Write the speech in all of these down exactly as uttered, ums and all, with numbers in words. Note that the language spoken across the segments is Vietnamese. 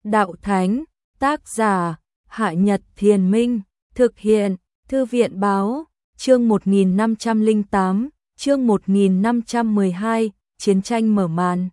Đạo Thánh, tác giả, Hạ Nhật Thiền Minh, thực hiện, Thư viện Báo, chương một nghìn năm trăm lẻ tám, chương một nghìn năm trăm mười hai, Chiến tranh mở màn.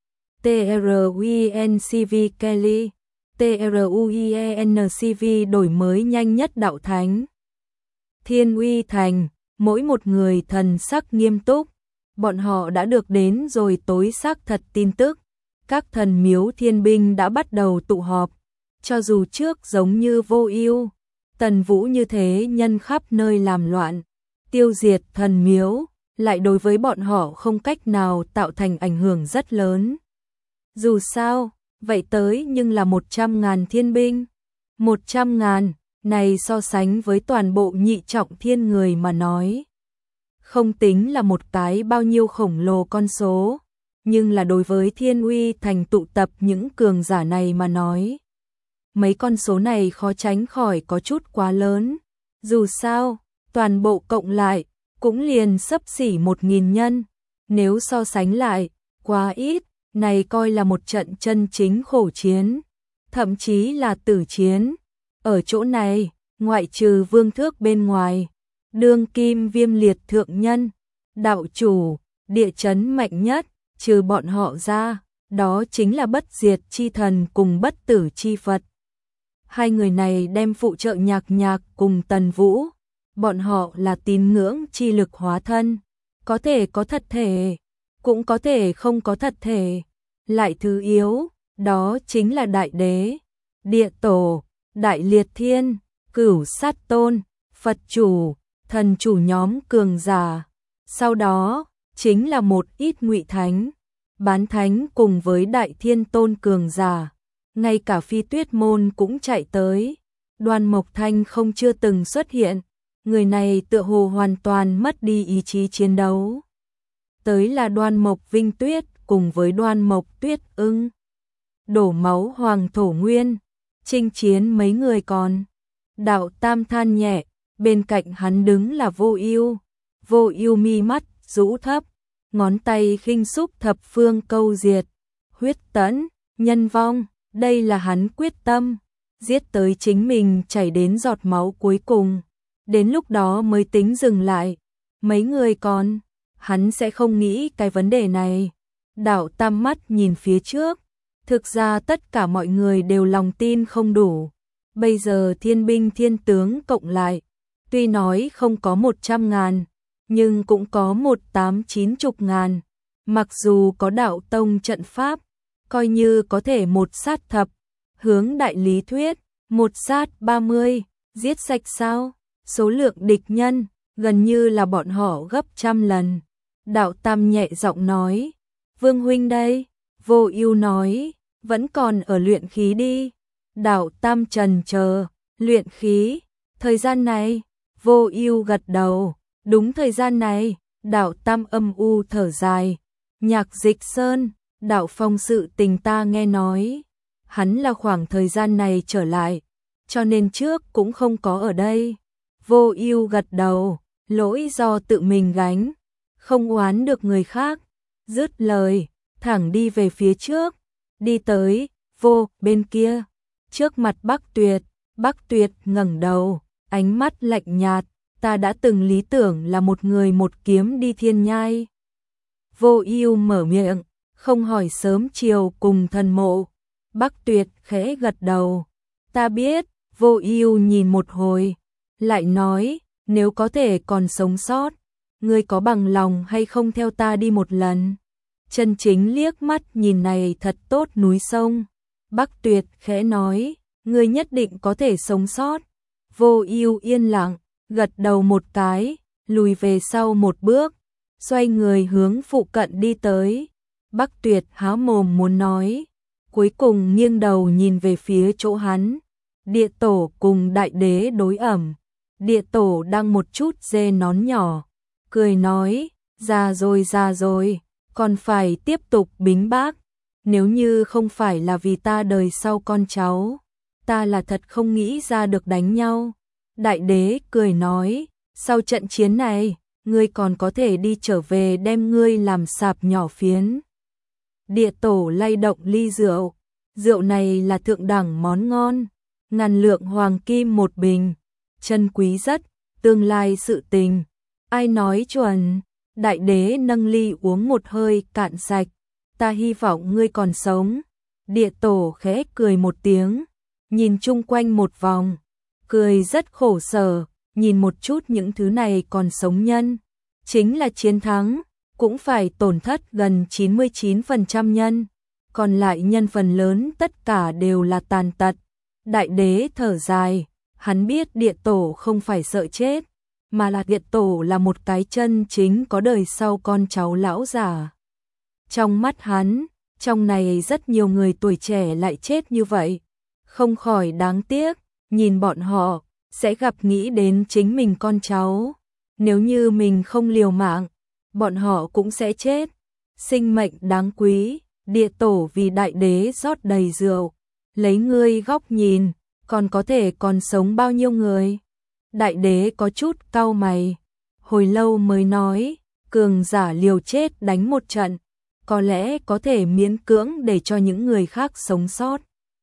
TRUINCV Kelly, TRUIENCV đổi mới nhanh nhất Đạo Thánh. Thiên Uy Thành, mỗi một người thần sắc nghiêm túc, bọn họ đã được đến rồi tối xác thật tin tức. Các thần miếu thiên binh đã bắt đầu tụ họp, cho dù trước giống như Vô Ưu, Tần Vũ như thế nhân khắp nơi làm loạn, tiêu diệt thần miếu, lại đối với bọn họ không cách nào tạo thành ảnh hưởng rất lớn. Dù sao, vậy tới nhưng là một trăm ngàn thiên binh. Một trăm ngàn, này so sánh với toàn bộ nhị trọng thiên người mà nói. Không tính là một cái bao nhiêu khổng lồ con số, nhưng là đối với Thiên Uy Thành tụ tập những cường giả này mà nói. Mấy con số này khó tránh khỏi có chút quá lớn. Dù sao, toàn bộ cộng lại, cũng liền xấp xỉ một nghìn nhân. Nếu so sánh lại, quá ít, này coi là một trận chân chính khổ chiến. Thậm chí là tử chiến. Ở chỗ này, ngoại trừ vương thước bên ngoài, đương kim viêm liệt thượng nhân, đạo chủ, địa chấn mạnh nhất, trừ bọn họ ra, đó chính là bất diệt chi thần cùng bất tử chi Phật. Hai người này đem phụ trợ Nhạc Nhạc cùng Tần Vũ, bọn họ là tín ngưỡng chi lực hóa thân, có thể có thật thể, cũng có thể không có thật thể. Lại thứ yếu, đó chính là Đại Đế, Địa Tổ, Đại Liệt Thiên, Cửu Sát Tôn, Phật chủ, thần chủ nhóm cường giả. Sau đó, chính là một ít ngụy thánh, bán thánh cùng với Đại Thiên Tôn cường giả. Ngay cả Phi Tuyết Môn cũng chạy tới. Đoan Mộc Thanh không chưa từng xuất hiện, người này tựa hồ hoàn toàn mất đi ý chí chiến đấu. Tới là Đoan Mộc Vinh Tuyết cùng với Đoan Mộc Tuyết Ưng. Đổ máu Hoàng Thổ Nguyên, chinh chiến mấy người còn. Đạo Tam than nhẹ, bên cạnh hắn đứng là Vô Ưu. Vô Ưu mi mắt rũ thấp, ngón tay khinh xúc thập phương câu diệt, huyết tẫn, nhân vong, đây là hắn quyết tâm, giết tới chính mình chảy đến giọt máu cuối cùng, đến lúc đó mới tính dừng lại. Mấy người còn, hắn sẽ không nghĩ cái vấn đề này. Đạo Tam mắt nhìn phía trước, thực ra tất cả mọi người đều lòng tin không đủ. Bây giờ thiên binh thiên tướng cộng lại, tuy nói không có một trăm ngàn, nhưng cũng có một tám chín chục ngàn. Mặc dù có đạo tông trận pháp, coi như có thể một sát thập, hướng đại lý thuyết, một sát ba mươi, giết sạch sao? Số lượng địch nhân, gần như là bọn họ gấp trăm lần. Đạo Tam nhẹ giọng nói, Vương huynh đây. Vô Ưu nói, vẫn còn ở luyện khí đi. Đạo Tam trần chờ, luyện khí, thời gian này. Vô Ưu gật đầu, đúng thời gian này. Đạo Tam âm u thở dài, Nhạc Dịch Sơn, Đạo Phong sự tình ta nghe nói, hắn là khoảng thời gian này trở lại, cho nên trước cũng không có ở đây. Vô Ưu gật đầu, lỗi do tự mình gánh, không oán được người khác. Dứt lời, thẳng đi về phía trước, đi tới, vô, bên kia, trước mặt Bắc Tuyệt. Bắc Tuyệt ngẩng đầu, ánh mắt lạnh nhạt, ta đã từng lý tưởng là một người một kiếm đi thiên nhai. Vô Ưu mở miệng, không hỏi sớm chiều cùng thần mộ. Bắc Tuyệt khẽ gật đầu, ta biết. Vô Ưu nhìn một hồi, lại nói, nếu có thể còn sống sót, ngươi có bằng lòng hay không theo ta đi một lần? Chân Chính liếc mắt nhìn này thật tốt núi sông. Bắc Tuyệt khẽ nói, ngươi nhất định có thể sống sót. Vô Ưu yên lặng, gật đầu một cái, lùi về sau một bước, xoay người hướng phụ cận đi tới. Bắc Tuyệt há mồm muốn nói, cuối cùng nghiêng đầu nhìn về phía chỗ hắn. Địa Tổ cùng Đại Đế đối ẩm. Địa Tổ đang một chút dê nón nhỏ, cười nói, già rồi già rồi, còn phải tiếp tục bính bác. Nếu như không phải là vì ta đời sau con cháu, ta là thật không nghĩ ra được đánh nhau. Đại Đế cười nói, sau trận chiến này, ngươi còn có thể đi trở về đem ngươi làm sạp nhỏ phiến. Địa Tổ lay động ly rượu, rượu này là thượng đẳng món ngon, ngàn lượng hoàng kim một bình, chân quý rất, tương lai sự tình. Ai nói chuẩn? Đại đế nâng ly uống một hơi cạn sạch, ta hy vọng ngươi còn sống. Địa tổ khẽ cười một tiếng, nhìn chung quanh một vòng, cười rất khổ sở, nhìn một chút những thứ này còn sống nhân, chính là chiến thắng, cũng phải tổn thất gần chín mươi chín phần trăm nhân, còn lại nhân phần lớn tất cả đều là tàn tật. Đại đế thở dài, hắn biết địa tổ không phải sợ chết, mà là địa tổ là một cái chân chính có đời sau con cháu lão già. Trong mắt hắn, trong này rất nhiều người tuổi trẻ lại chết như vậy, không khỏi đáng tiếc, nhìn bọn họ, sẽ gặp nghĩ đến chính mình con cháu. Nếu như mình không liều mạng, bọn họ cũng sẽ chết. Sinh mệnh đáng quý, địa tổ vì đại đế rót đầy rượu, lấy ngươi góc nhìn, còn có thể còn sống bao nhiêu người. Đại đế có chút cau mày, hồi lâu mới nói, cường giả liều chết đánh một trận, có lẽ có thể miễn cưỡng để cho những người khác sống sót.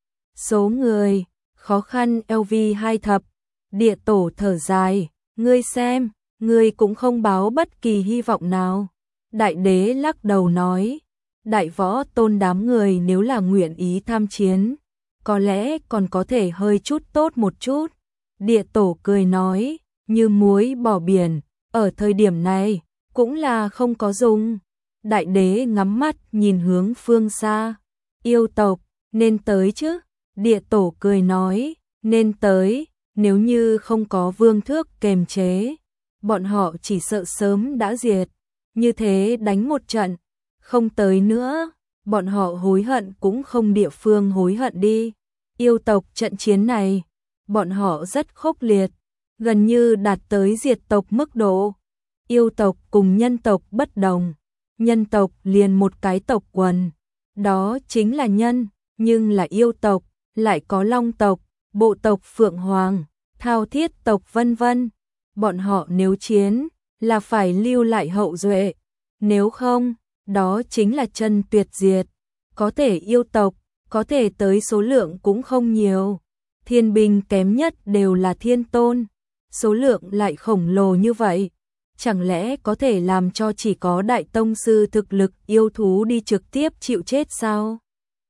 Số người, khó khăn lv hai thập, địa tổ thở dài, ngươi xem, ngươi cũng không báo bất kỳ hy vọng nào. Đại đế lắc đầu nói, đại võ tôn đám người nếu là nguyện ý tham chiến, có lẽ còn có thể hơi chút tốt một chút. Địa tổ cười nói, như muối bỏ biển, ở thời điểm này, cũng là không có dùng. Đại đế ngắm mắt nhìn hướng phương xa, yêu tộc, nên tới chứ? Địa tổ cười nói, nên tới, nếu như không có vương thước kềm chế, bọn họ chỉ sợ sớm đã diệt. Như thế đánh một trận, không tới nữa, bọn họ hối hận cũng không địa phương hối hận đi. Yêu tộc trận chiến này, bọn họ rất khốc liệt, gần như đạt tới diệt tộc mức độ. Yêu tộc cùng nhân tộc bất đồng, nhân tộc liền một cái tộc quần, đó chính là nhân, nhưng là yêu tộc, lại có long tộc, bộ tộc Phượng Hoàng, Thao Thiết tộc vân vân. Bọn họ nếu chiến, là phải lưu lại hậu duệ, nếu không, đó chính là chân tuyệt diệt. Có thể yêu tộc, có thể tới số lượng cũng không nhiều. Thiên binh kém nhất đều là thiên tôn, số lượng lại khổng lồ như vậy, chẳng lẽ có thể làm cho chỉ có đại tông sư thực lực yêu thú đi trực tiếp chịu chết sao?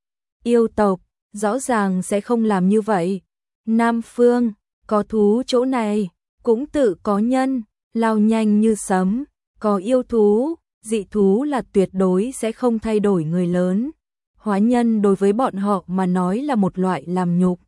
Yêu tộc, rõ ràng sẽ không làm như vậy. Nam phương, có thú chỗ này, cũng tự có nhân, lao nhanh như sấm, có yêu thú, dị thú là tuyệt đối sẽ không thay đổi người lớn. Hóa nhân đối với bọn họ mà nói là một loại làm nhục.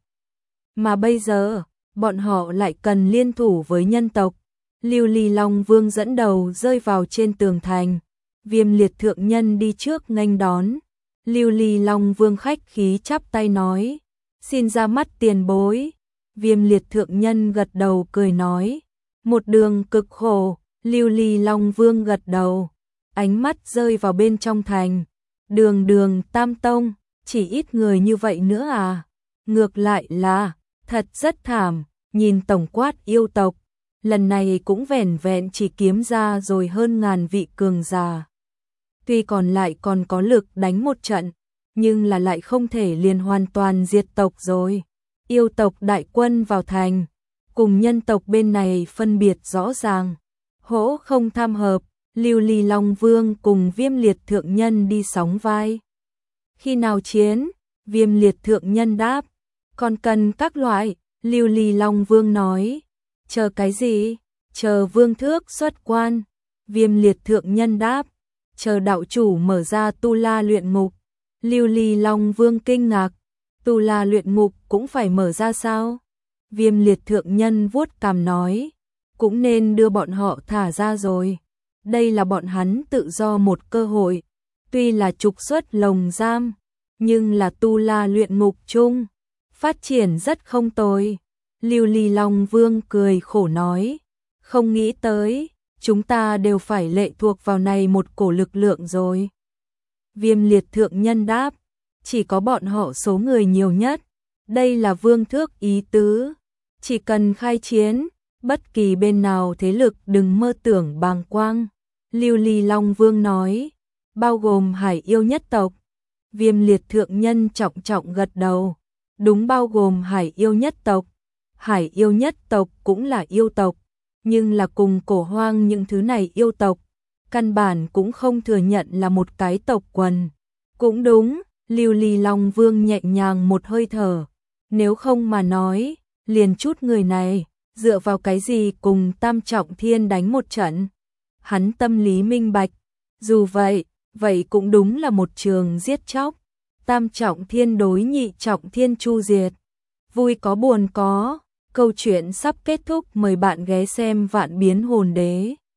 Mà bây giờ, bọn họ lại cần liên thủ với nhân tộc. Lưu Ly Long Vương dẫn đầu rơi vào trên tường thành, Viêm Liệt thượng nhân đi trước nghênh đón. Lưu Ly Long Vương khách khí chắp tay nói, xin ra mắt tiền bối. Viêm Liệt thượng nhân gật đầu cười nói, một đường cực khổ. Lưu Ly Long Vương gật đầu, ánh mắt rơi vào bên trong thành. Đường đường Tam Tông, chỉ ít người như vậy nữa à? Ngược lại là, thật rất thảm, nhìn tổng quát yêu tộc, lần này cũng vẻn vẹn chỉ kiếm ra rồi hơn ngàn vị cường giả. Tuy còn lại còn có lực đánh một trận, nhưng là lại không thể liền hoàn toàn diệt tộc rồi. Yêu tộc đại quân vào thành, cùng nhân tộc bên này phân biệt rõ ràng, hỗ không tham hợp. Lưu Ly Long Vương cùng Viêm Liệt thượng nhân đi sóng vai. Khi nào chiến? Viêm Liệt thượng nhân đáp, còn cần các loại. Lưu Ly Long Vương nói, chờ cái gì? Chờ vương thước xuất quan. Viêm Liệt thượng nhân đáp, chờ đạo chủ mở ra tu la luyện ngục. Lưu Ly Long Vương kinh ngạc, tu la luyện ngục cũng phải mở ra sao? Viêm Liệt thượng nhân vuốt cằm nói, cũng nên đưa bọn họ thả ra rồi. Đây là bọn hắn tự do một cơ hội, tuy là trục xuất lồng giam, nhưng là tu la luyện ngục chung, phát triển rất không tồi. Lưu Ly Long Vương cười khổ nói, không nghĩ tới, chúng ta đều phải lệ thuộc vào này một cổ lực lượng rồi. Viêm Liệt thượng nhân đáp, chỉ có bọn họ số người nhiều nhất, đây là vương thước ý tứ, chỉ cần khai chiến, bất kỳ bên nào thế lực đừng mơ tưởng bàng quang. Lưu Ly Long Vương nói, bao gồm Hải yêu nhất tộc. Viêm liệt thượng nhân trọng trọng gật đầu. Đúng, bao gồm hải yêu nhất tộc. Hải yêu nhất tộc cũng là yêu tộc, nhưng là cùng cổ hoang những thứ này yêu tộc, căn bản cũng không thừa nhận là một cái tộc quần. Cũng đúng, Lưu Ly Long Vương nhẹ nhàng một hơi thở. Nếu không mà nói, liền chút người này, dựa vào cái gì cùng Tam Trọng Thiên đánh một trận? Hắn tâm lý minh bạch. Dù vậy, vậy cũng đúng là một trường giết chóc. Tam Trọng Thiên đối Nhị Trọng Thiên chu diệt. Vui có buồn có. Câu chuyện sắp kết thúc, mời bạn ghé xem Vạn Biến Hồn Đế.